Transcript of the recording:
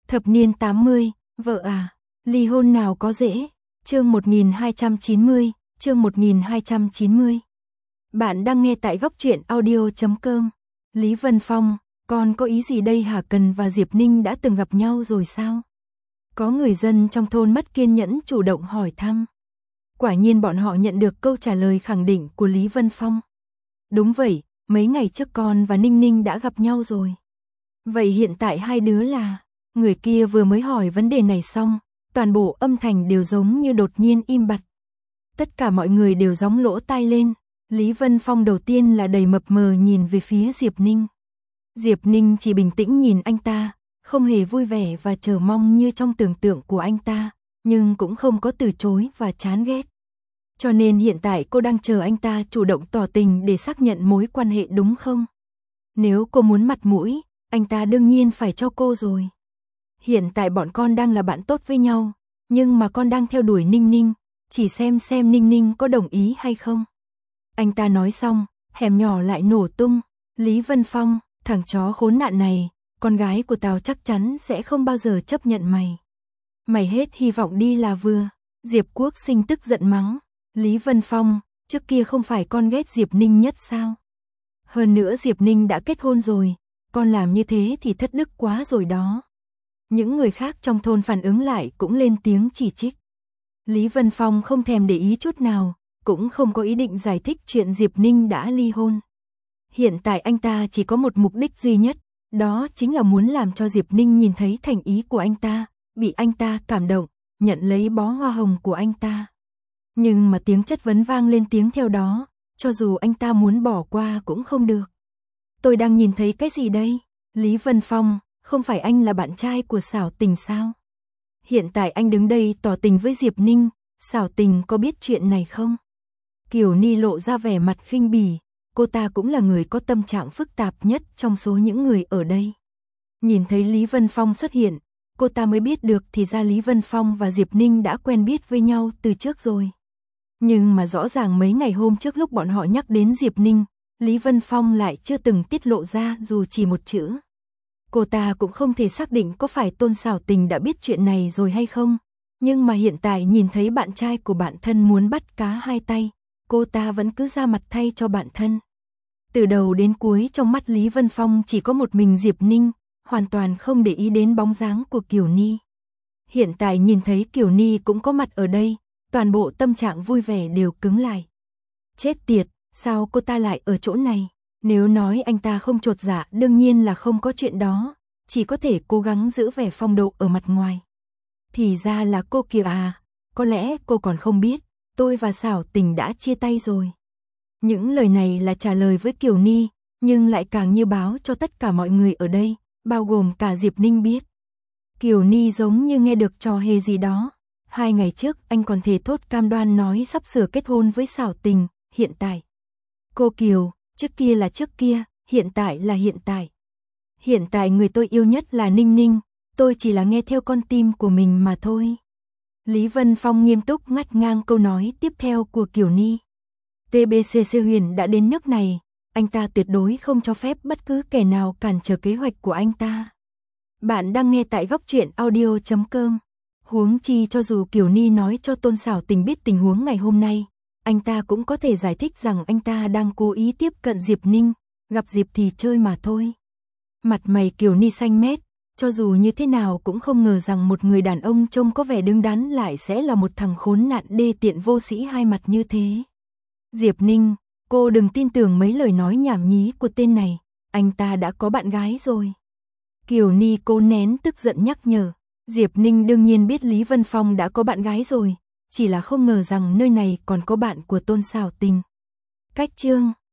Thập niên 80, vợ à, ly hôn nào có dễ. Chương 1290, chương 1290. Bạn đang nghe tại góc truyện audio.com. Lý Vân Phong, con có ý gì đây hả? Cần và Diệp Ninh đã từng gặp nhau rồi sao? Có người dân trong thôn mất kiên nhẫn chủ động hỏi thăm. Quả nhiên bọn họ nhận được câu trả lời khẳng định của Lý Vân Phong. Đúng vậy, mấy ngày trước con và Ninh Ninh đã gặp nhau rồi. Vậy hiện tại hai đứa là... Người kia vừa mới hỏi vấn đề này xong, toàn bộ âm thanh đều giống như đột nhiên im bặt. Tất cả mọi người đều gióng lỗ tai lên. Lý Vân Phong đầu tiên là đầy mập mờ nhìn về phía Diệp Ninh. Diệp Ninh chỉ bình tĩnh nhìn anh ta, không hề vui vẻ và chờ mong như trong tưởng tượng của anh ta, nhưng cũng không có từ chối và chán ghét. Cho nên hiện tại cô đang chờ anh ta chủ động tỏ tình để xác nhận mối quan hệ đúng không? Nếu cô muốn mặt mũi, anh ta đương nhiên phải cho cô rồi. Hiện tại bọn con đang là bạn tốt với nhau, nhưng mà con đang theo đuổi Ninh Ninh, chỉ xem Ninh Ninh có đồng ý hay không. Anh ta nói xong, hẻm nhỏ lại nổ tung. Lý Vân Phong, thằng chó khốn nạn này, con gái của tao chắc chắn sẽ không bao giờ chấp nhận mày. Mày hết hy vọng đi là vừa. Diệp Quốc Sinh tức giận mắng. Lý Vân Phong, trước kia không phải con ghét Diệp Ninh nhất sao? Hơn nữa Diệp Ninh đã kết hôn rồi, con làm như thế thì thất đức quá rồi đó. Những người khác trong thôn phản ứng lại cũng lên tiếng chỉ trích. Lý Vân Phong không thèm để ý chút nào, cũng không có ý định giải thích chuyện Diệp Ninh đã ly hôn. Hiện tại anh ta chỉ có một mục đích duy nhất, đó chính là muốn làm cho Diệp Ninh nhìn thấy thành ý của anh ta, bị anh ta cảm động, nhận lấy bó hoa hồng của anh ta. Nhưng mà tiếng chất vấn vang lên tiếng theo đó, cho dù anh ta muốn bỏ qua cũng không được. Tôi đang nhìn thấy cái gì đây? Lý Vân Phong, không phải anh là bạn trai của Xảo Tình sao? Hiện tại anh đứng đây tỏ tình với Diệp Ninh, Xảo Tình có biết chuyện này không? Kiều Ni lộ ra vẻ mặt khinh bỉ, cô ta cũng là người có tâm trạng phức tạp nhất trong số những người ở đây. Nhìn thấy Lý Vân Phong xuất hiện, cô ta mới biết được thì ra Lý Vân Phong và Diệp Ninh đã quen biết với nhau từ trước rồi. Nhưng mà rõ ràng mấy ngày hôm trước lúc bọn họ nhắc đến Diệp Ninh, Lý Vân Phong lại chưa từng tiết lộ ra dù chỉ một chữ. Cô ta cũng không thể xác định có phải Tôn Xảo Tình đã biết chuyện này rồi hay không, nhưng mà hiện tại nhìn thấy bạn trai của bạn thân muốn bắt cá hai tay, cô ta vẫn cứ ra mặt thay cho bạn thân. Từ đầu đến cuối trong mắt Lý Vân Phong chỉ có một mình Diệp Ninh, hoàn toàn không để ý đến bóng dáng của Kiều Ni. Hiện tại nhìn thấy Kiều Ni cũng có mặt ở đây, toàn bộ tâm trạng vui vẻ đều cứng lại. Chết tiệt, sao cô ta lại ở chỗ này? Nếu nói anh ta không chột dạ đương nhiên là không có chuyện đó, chỉ có thể cố gắng giữ vẻ phong độ ở mặt ngoài. Thì ra là cô kìa à, có lẽ cô còn không biết, tôi và Xảo Tình đã chia tay rồi. Những lời này là trả lời với Kiều Ni, nhưng lại càng như báo cho tất cả mọi người ở đây, bao gồm cả Diệp Ninh biết. Kiều Ni giống như nghe được trò hề gì đó. 2 ngày trước anh còn thề thốt cam đoan nói sắp sửa kết hôn với Xảo Tình, hiện tại. Cô Kiều, trước kia là trước kia, hiện tại là hiện tại. Hiện tại người tôi yêu nhất là Ninh Ninh, tôi chỉ là nghe theo con tim của mình mà thôi. Lý Vân Phong nghiêm túc ngắt ngang câu nói tiếp theo của Kiều Ni. TBCC Huyền đã đến nước này, anh ta tuyệt đối không cho phép bất cứ kẻ nào cản trở kế hoạch của anh ta. Bạn đang nghe tại góc truyện audio.com. Huống chi cho dù Kiều Ni nói cho Tôn Xảo Tình biết tình huống ngày hôm nay, anh ta cũng có thể giải thích rằng anh ta đang cố ý tiếp cận Diệp Ninh, gặp dịp thì chơi mà thôi. Mặt mày Kiều Ni xanh mét, cho dù như thế nào cũng không ngờ rằng một người đàn ông trông có vẻ đứng đắn lại sẽ là một thằng khốn nạn đê tiện vô sĩ hai mặt như thế. Diệp Ninh, cô đừng tin tưởng mấy lời nói nhảm nhí của tên này, anh ta đã có bạn gái rồi. Kiều Ni cố nén tức giận nhắc nhở. Diệp Ninh đương nhiên biết Lý Vân Phong đã có bạn gái rồi, chỉ là không ngờ rằng nơi này còn có bạn của Tôn Xảo Tình. Cách chương